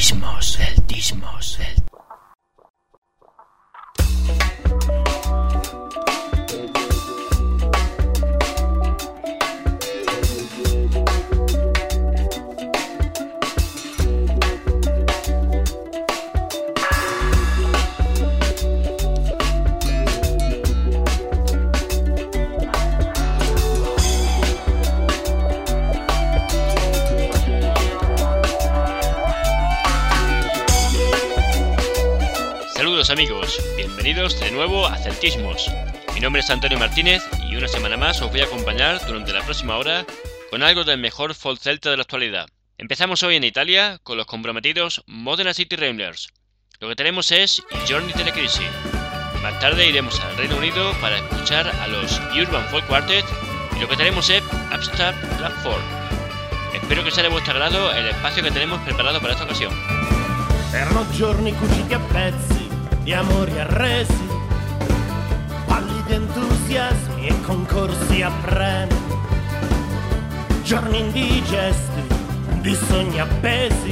Celtismos. Saludos amigos, bienvenidos de nuevo a Celtismos. Mi nombre es Antonio Martínez y una semana más os voy a acompañar durante la próxima hora con algo del mejor folk celta de la actualidad. Empezamos hoy en Italia con los comprometidos Modena City Ramblers. Lo que tenemos es I Giorni della Crisi. Más tarde iremos al Reino Unido para escuchar a los Urban Folk Quartet y lo que tenemos es Abstract Platform. Espero que sea de vuestro agrado el espacio que tenemos preparado para esta ocasión. Erano giorni cuciti a pezzi, di amori arresi, pallidi entusiasmi e concorsi a premi, giorni indigesti, di sogni appesi,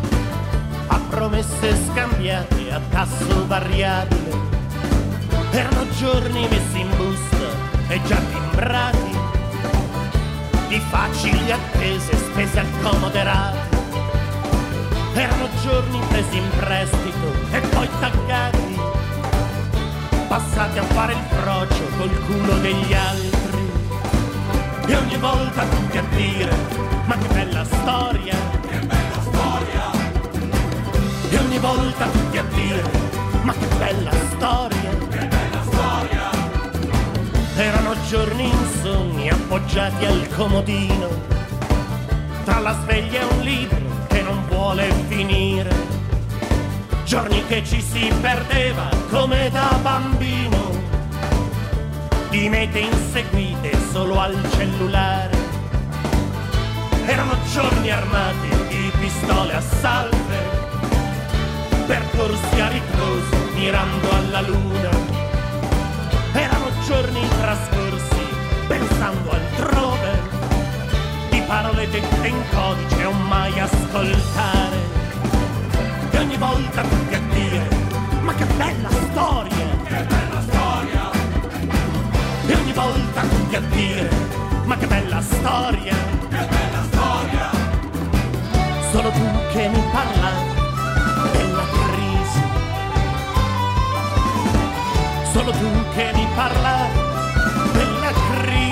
a promesse scambiate a tasso variabile. Erano giorni messi in busta e già timbrati, di facili attese spese al comoderati. Erano giorni presi in prestito e poi taggati, passati a fare il frocio col culo degli altri. E ogni volta tutti a dire, ma che bella storia, che bella storia. E ogni volta tutti a dire, ma che bella storia, che bella storia. Erano giorni insonni appoggiati al comodino, tra la sveglia e un libro che non vuole finire, giorni che ci si perdeva come da bambino, di mete inseguite solo al cellulare. Erano giorni armati di pistole a salve, percorsi a ritroso mirando alla luna. Erano giorni trascorsi pensando altrove, parole dette in codice o mai ascoltare. E ogni volta tutti a dire, ma che bella storia, che bella storia. E ogni volta tutti a dire, ma che bella storia, che bella storia. Solo tu che mi parlavi della crisi, solo tu che mi parlavi della crisi.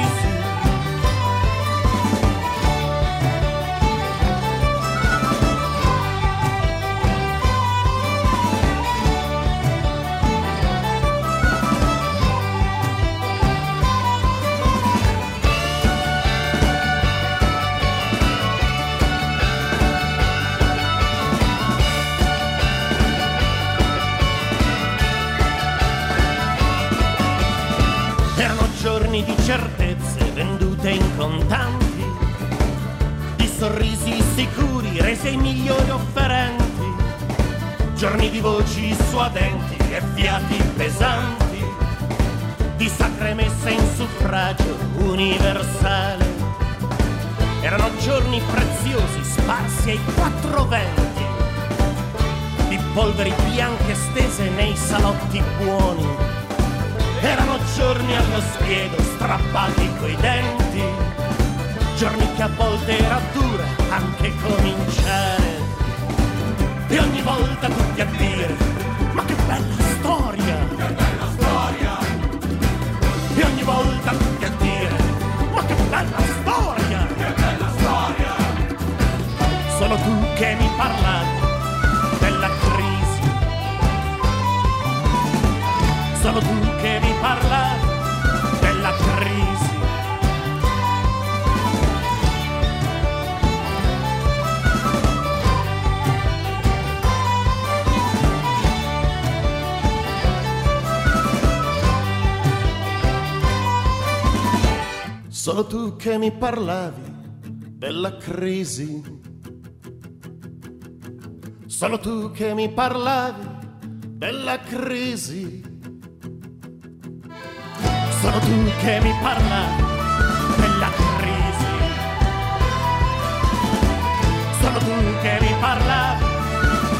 Di certezze vendute in contanti, di sorrisi sicuri resi ai migliori offerenti, giorni di voci suadenti e fiati pesanti, di sacre messe in suffragio universale. Erano giorni preziosi sparsi ai quattro venti, di polveri bianche stese nei salotti buoni. Erano giorni allo spiedo strappati coi denti, giorni che a volte era dura anche cominciare. E ogni volta tutti a dire, ma che bella storia, che bella storia. E ogni volta tutti a dire, ma che bella storia, che bella storia. Solo tu che mi parlavi della crisi, solo tu che mi parlavi della crisi. Solo tu che mi parlavi della crisi, solo tu che mi parlavi della crisi, solo tu che mi parlavi della crisi, solo tu che mi parlavi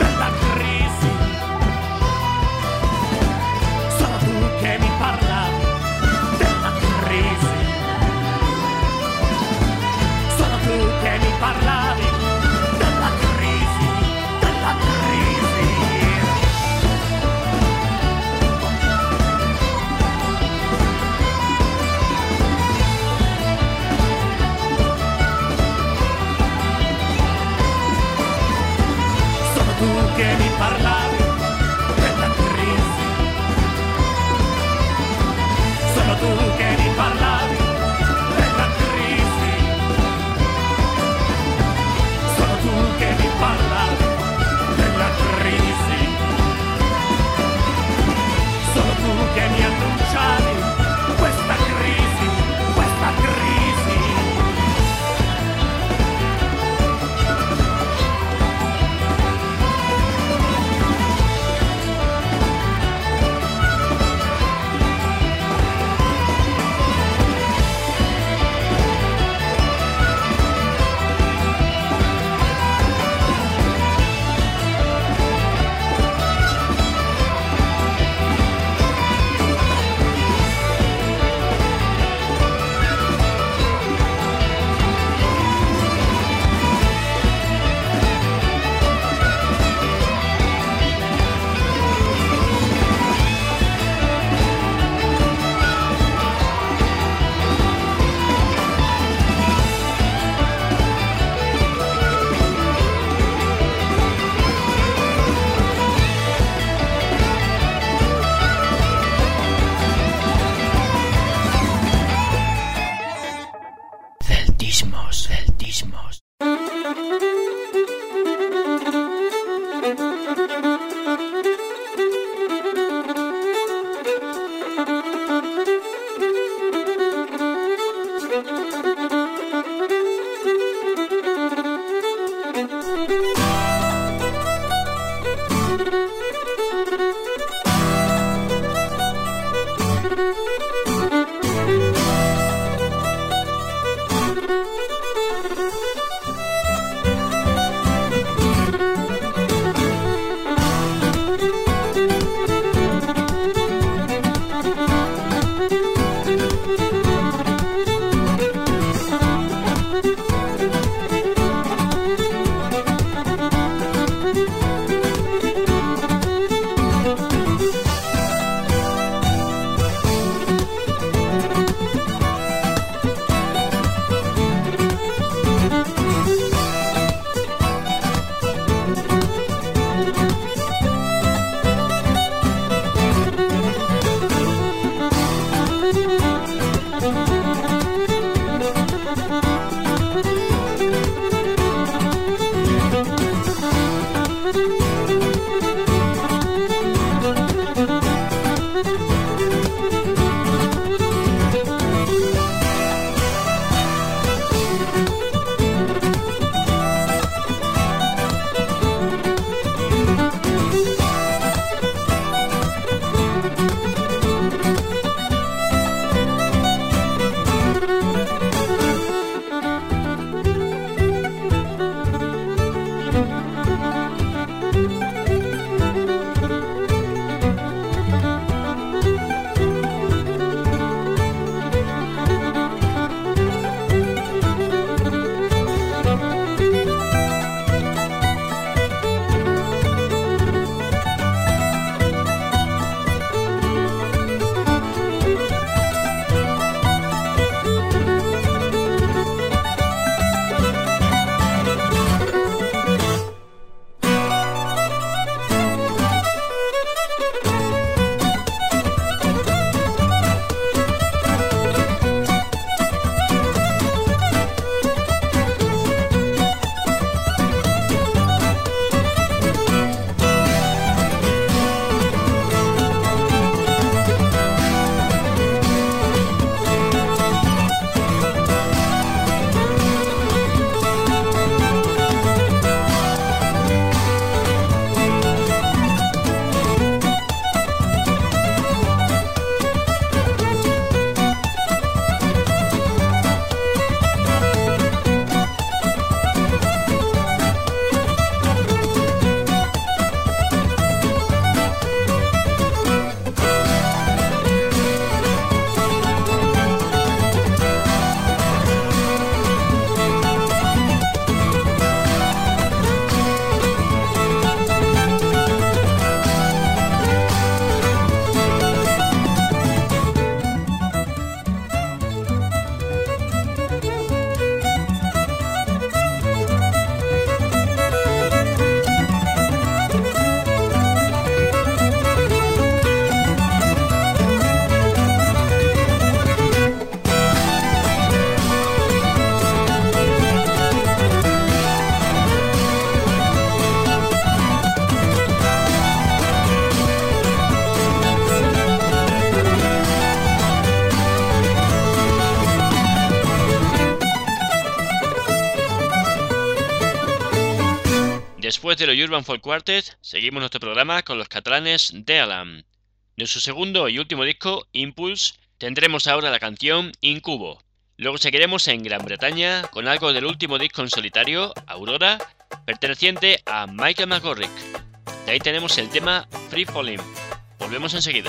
Después de los Urban Folk Quartet, seguimos nuestro programa con los catalanes de Alam. De su segundo y último disco, Impulse, tendremos ahora la canción Incubo. Luego seguiremos en Gran Bretaña con algo del último disco en solitario, Aurora, perteneciente a Michael McGorrick. De ahí tenemos el tema Free Falling. Volvemos enseguida.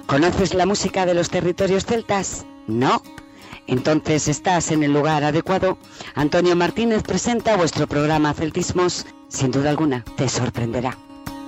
¿Conoces la música de los territorios celtas? ¿No? Entonces estás en el lugar adecuado. Antonio Martínez presenta vuestro programa Celtismos. Sin duda alguna, te sorprenderá.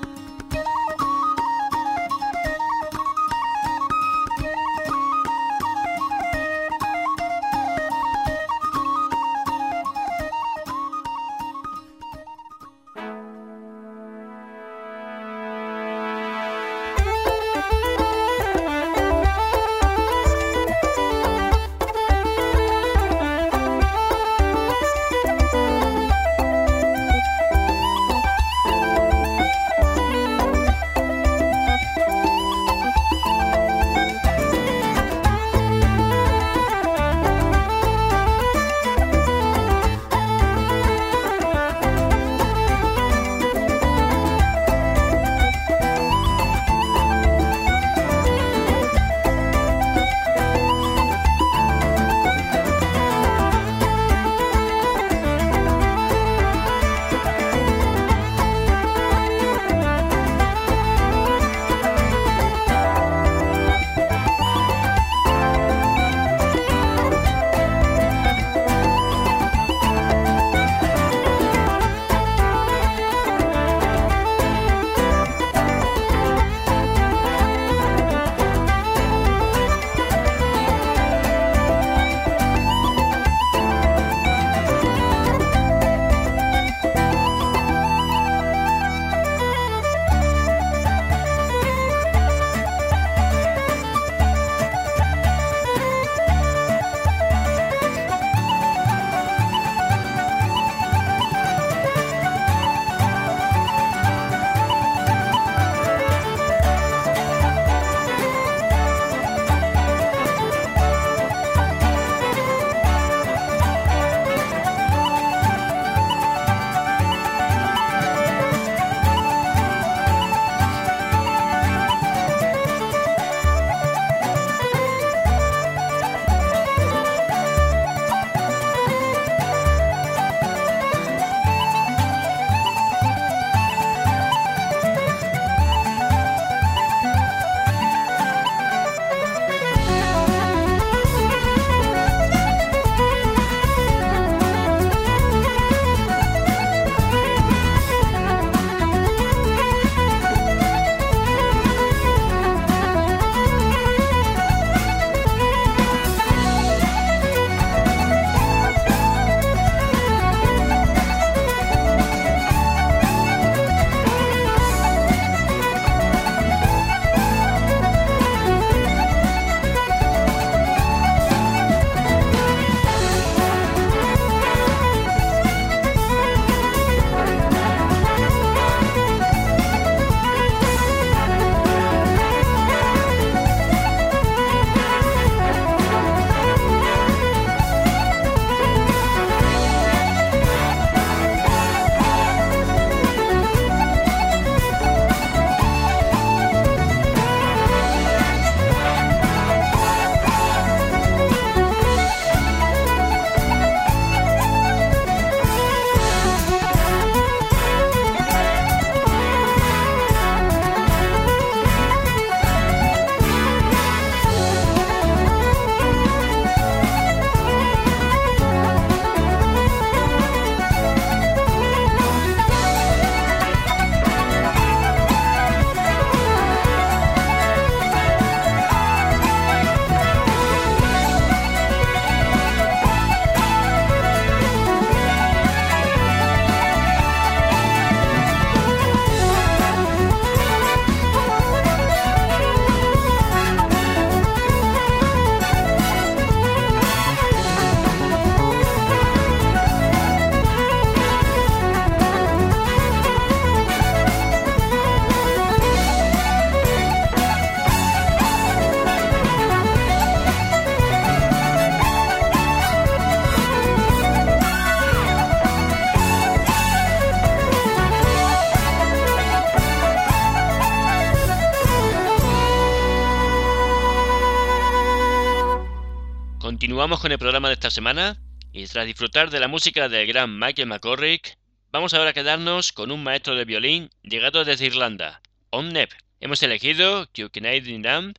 Continuamos con el programa de esta semana y tras disfrutar de la música del gran Michael McCorrick, vamos ahora a quedarnos con un maestro de violín llegado desde Irlanda, Om Nep. Hemos elegido "You Canadian Lamb",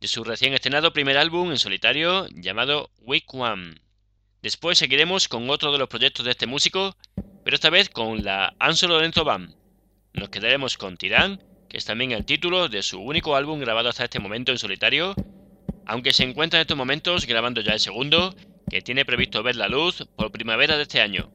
de su recién estrenado primer álbum en solitario llamado Week One. Después seguiremos con otro de los proyectos de este músico, pero esta vez con la Anso Lorenzo Band. Nos quedaremos con Tirán, que es también el título de su único álbum grabado hasta este momento en solitario, aunque se encuentra en estos momentos grabando ya el segundo, que tiene previsto ver la luz por primavera de este año.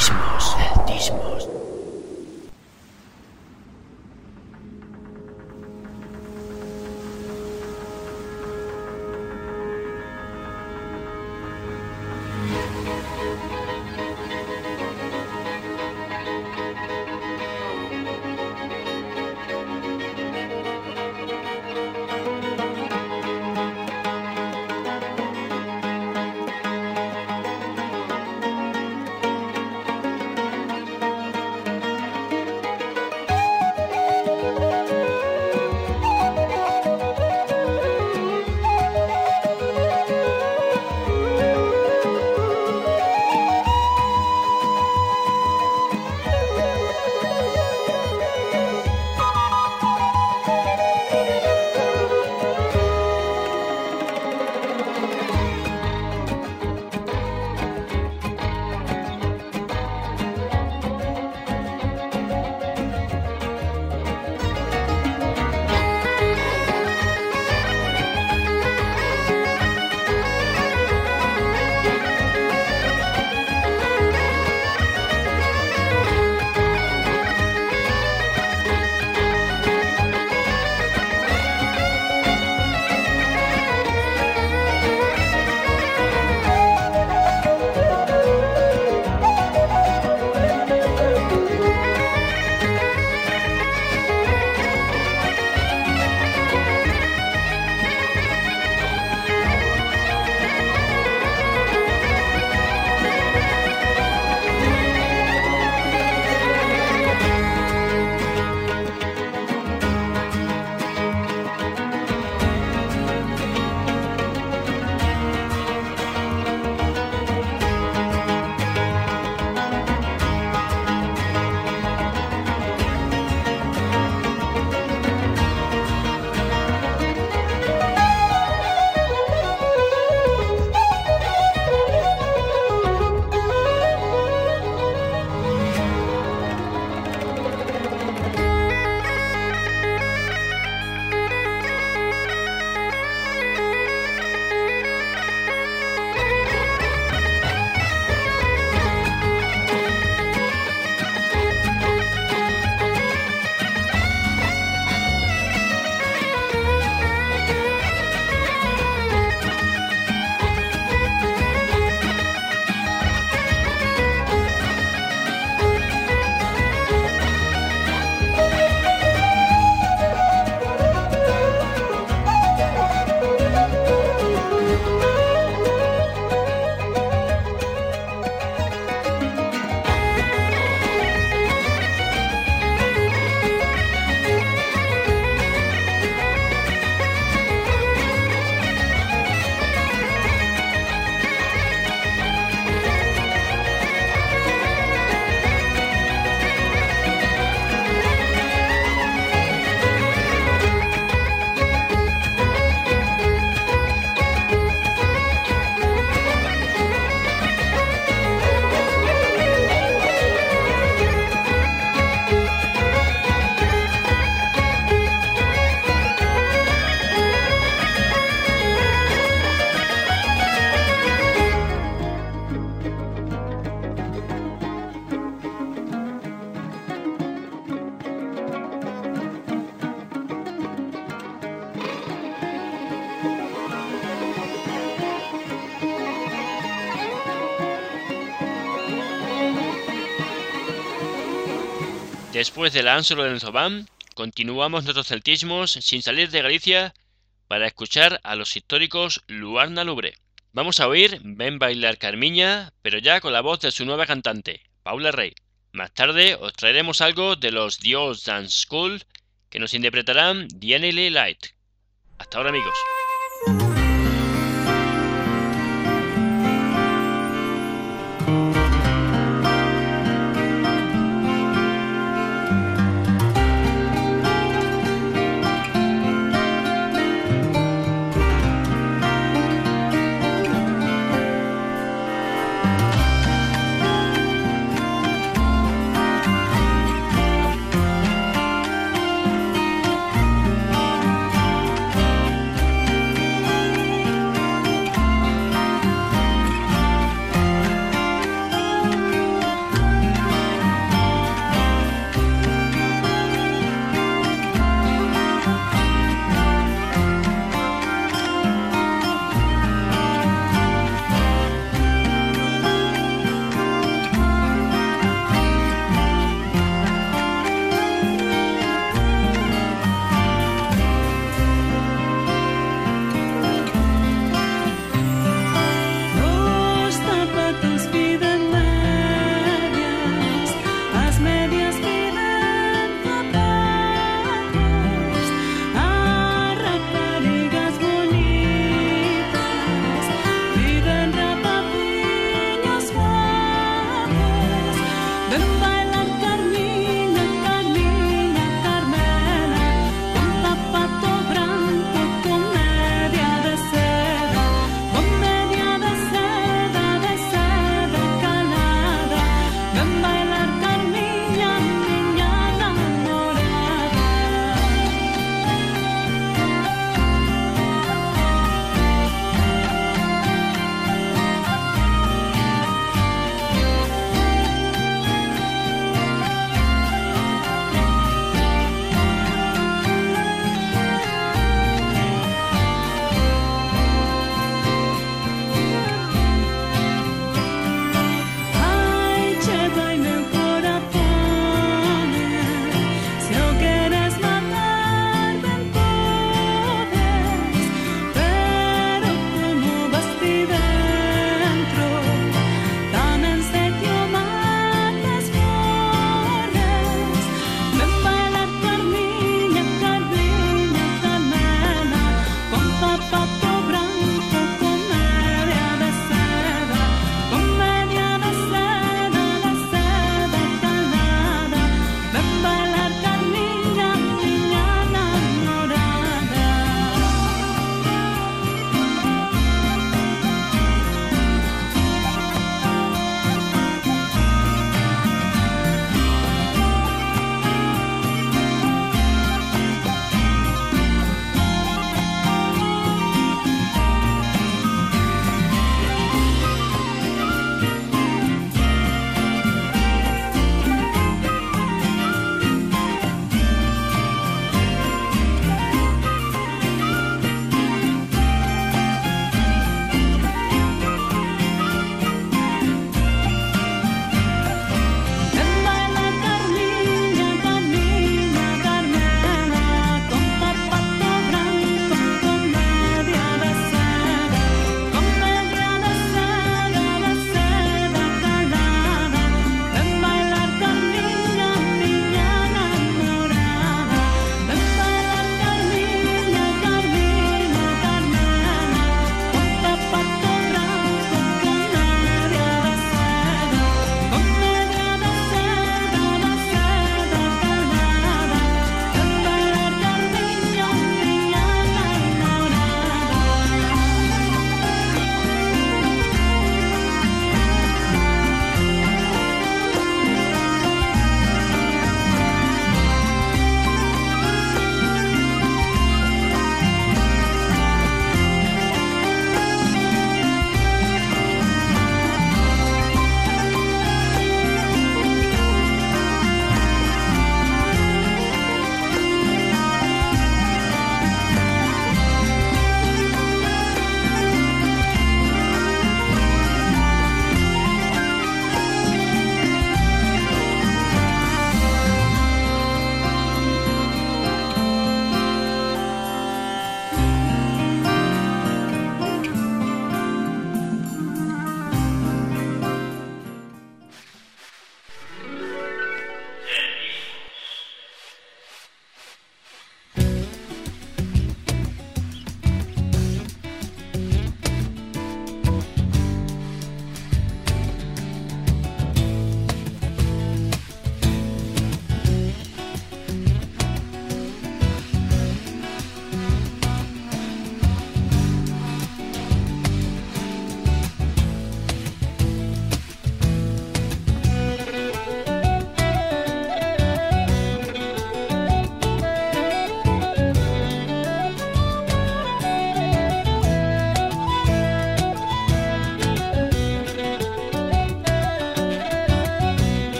Celtismos. Después de la Ánsolo del Zobán, continuamos nuestros celtismos sin salir de Galicia para escuchar a los históricos Luarna Lubre. Vamos a oír Ven bailar Carmiña, pero ya con la voz de su nueva cantante, Paula Rey. Más tarde os traeremos algo de los The Dance School que nos interpretarán The Enely Light. Hasta ahora, amigos.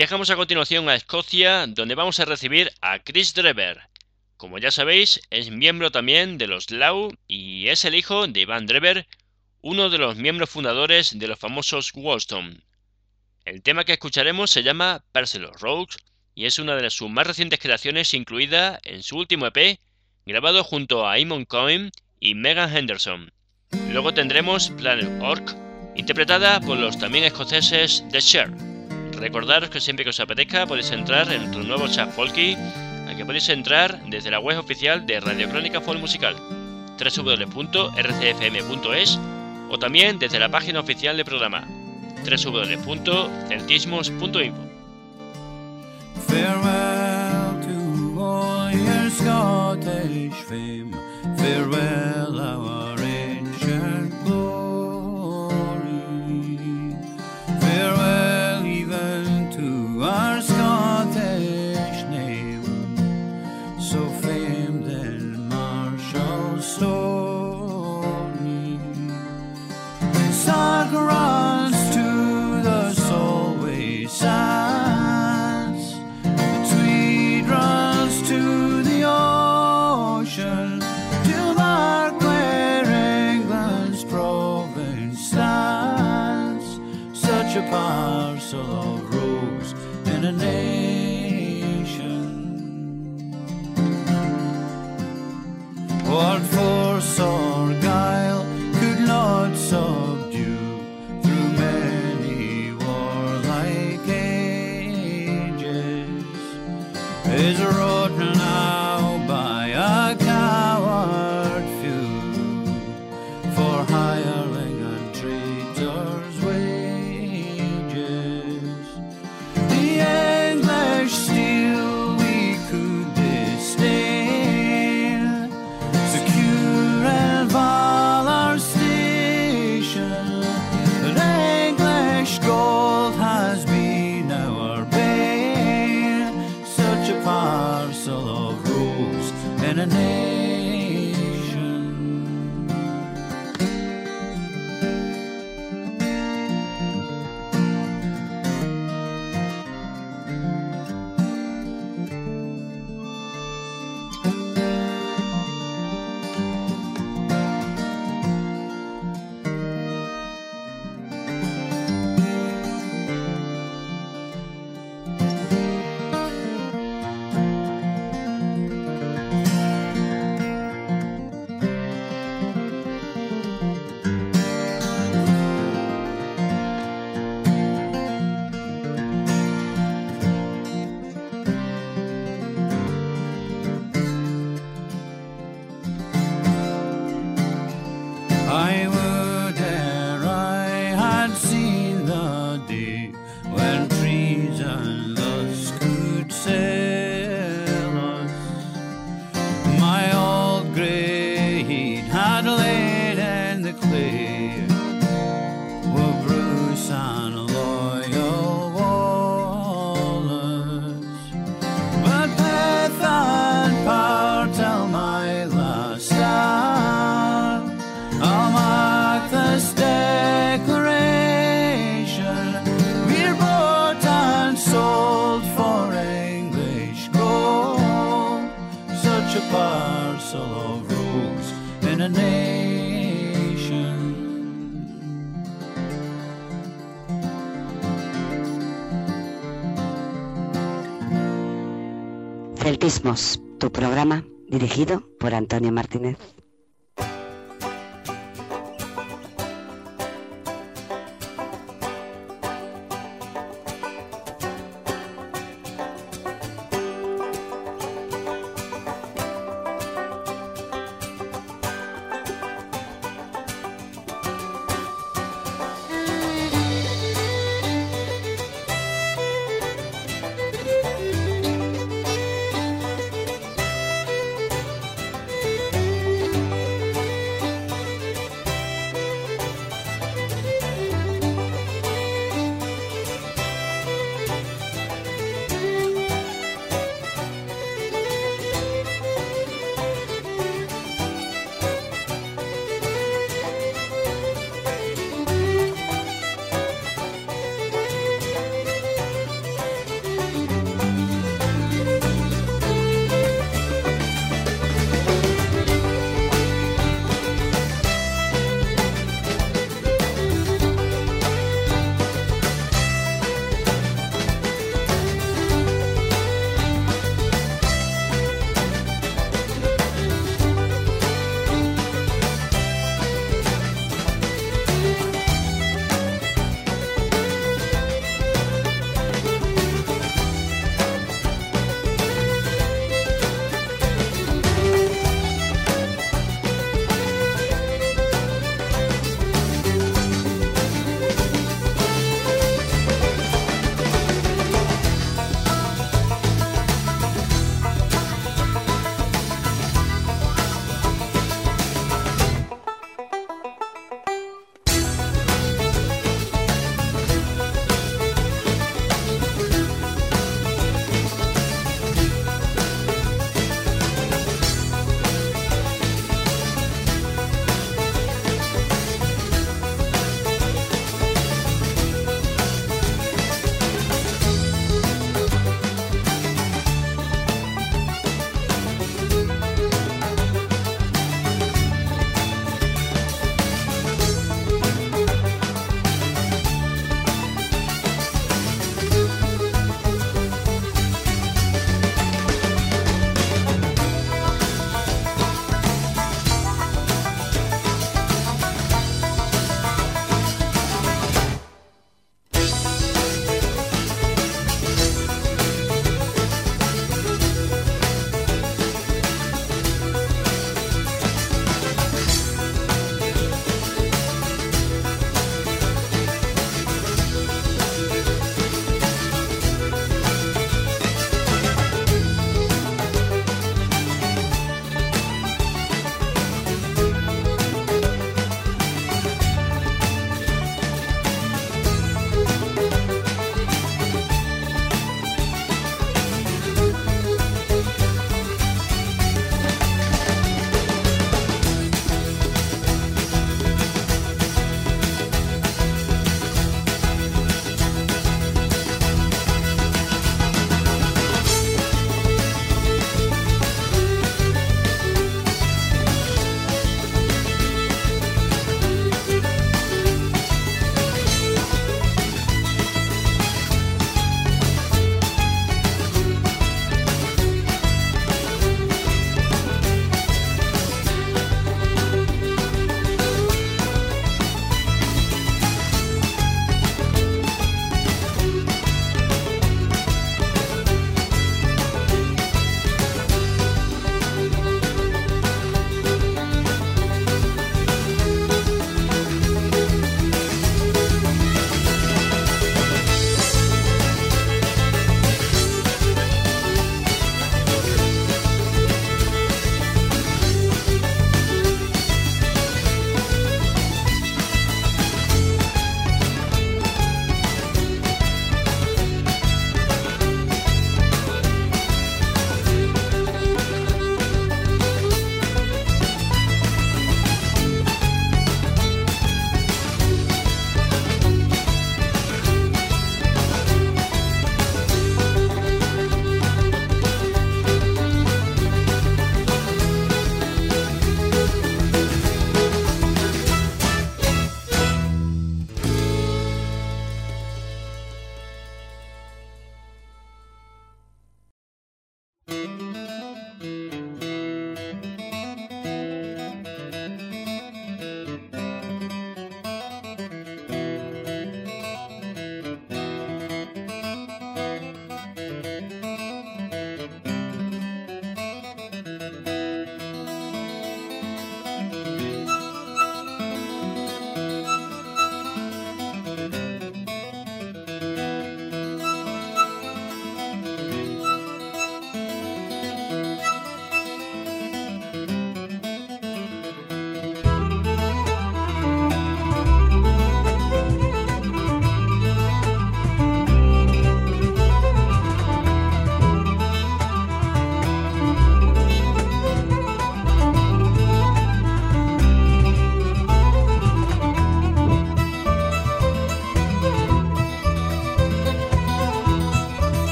Viajamos a continuación a Escocia, donde vamos a recibir a Chris Drever. Como ya sabéis, es miembro también de los Lau y es el hijo de Ivan Drever, uno de los miembros fundadores de los famosos Wollstone. El tema que escucharemos se llama Parcel of Roses y es una de sus más recientes creaciones, incluida en su último EP, grabado junto a Eamon Cohen y Megan Henderson. Luego tendremos Planet Orc, interpretada por los también escoceses The Share. Recordaros que siempre que os apetezca podéis entrar en nuestro nuevo chat folky, al que podéis entrar desde la web oficial de Radio Crónica Folk Musical, www.rcfm.es, o también desde la página oficial del programa, www.celtismos.info. Farewell to all your Scottish fame, farewell our ancient glory, farewell even to our Scottish name, so famed in martial story. Sark runs to the Solway sands, the Tweed runs to the ocean, till mark where England's province stands, such a parcel of rose in a nation. What force or guile could not subdue through many warlike ages, is wrought now by a coward few, for hireling and traitors' wages. The English steel we could disdain, secure and valor station, but English gold has been our bane, such a parcel of rose in a nation. I would ere I had seen the day when treason thus could sail us. My old grey heat had laid in the clay, were Bruce and loyal Wallace, but death and power till my last stand, I'll mark this declaration, we're bought and sold for English gold, such a parcel of rose in a nation. Celtismos, tu programa dirigido por Antonio Martínez.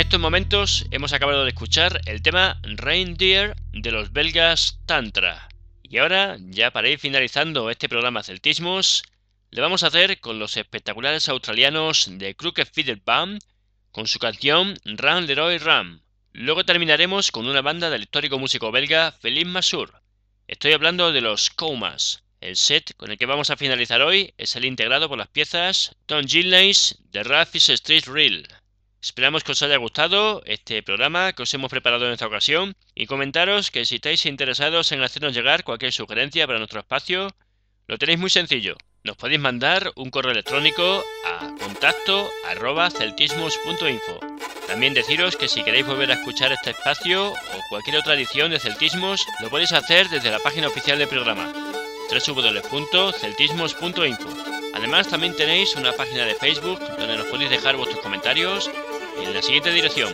estos momentos hemos acabado de escuchar el tema Reindeer de los belgas Tantra. Y ahora, ya para ir finalizando este programa Celtismos, le vamos a hacer con los espectaculares australianos de Crooked Fiddle Band con su canción Ram Leroy Ram. Luego terminaremos con una banda del histórico músico belga Philippe Masur. Estoy hablando de los Koumas. El set con el que vamos a finalizar hoy es el integrado por las piezas Tom Gilneys de Ralph's Street Reel. Esperamos que os haya gustado este programa que os hemos preparado en esta ocasión y comentaros que si estáis interesados en hacernos llegar cualquier sugerencia para nuestro espacio, lo tenéis muy sencillo. Nos podéis mandar un correo electrónico a contacto@celtismos.info. También deciros que si queréis volver a escuchar este espacio o cualquier otra edición de Celtismos, lo podéis hacer desde la página oficial del programa, www.celtismos.info. Además, también tenéis una página de Facebook donde nos podéis dejar vuestros comentarios en la siguiente dirección: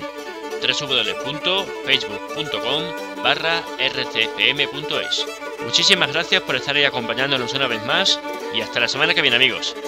www.facebook.com/rcfm.es. Muchísimas gracias por estar ahí acompañándonos una vez más y hasta la semana que viene, amigos.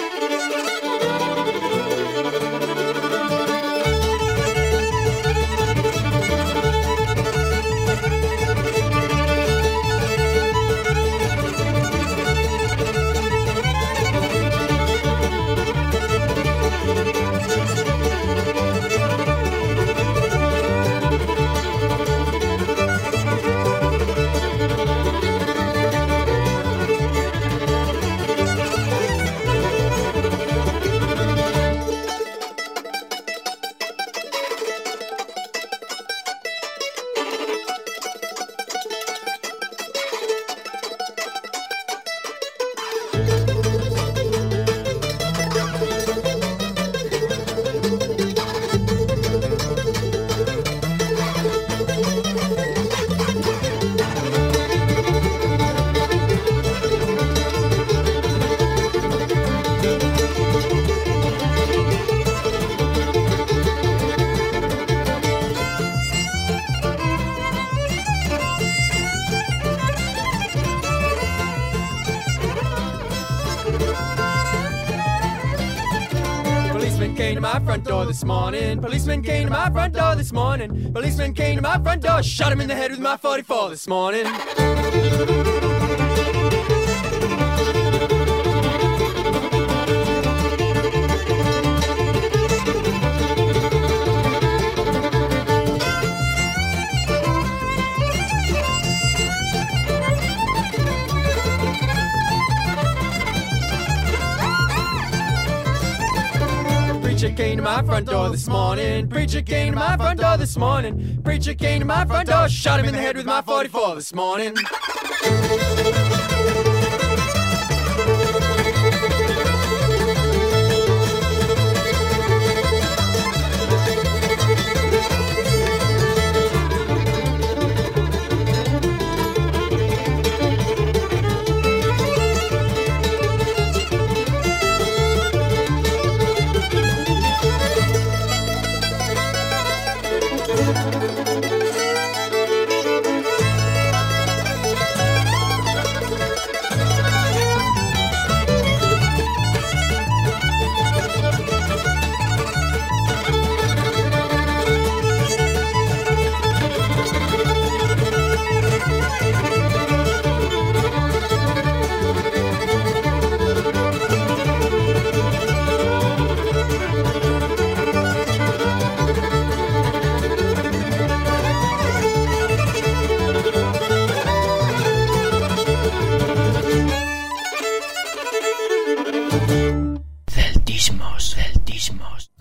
This morning, policeman came to my front door this morning. Policeman came to my front door, shot him in the head with my 44 this morning. Preacher came to my front door this morning. Preacher came to my front door this morning. Preacher came to my front door, shot him in the head with my 44 this morning. Celtismos.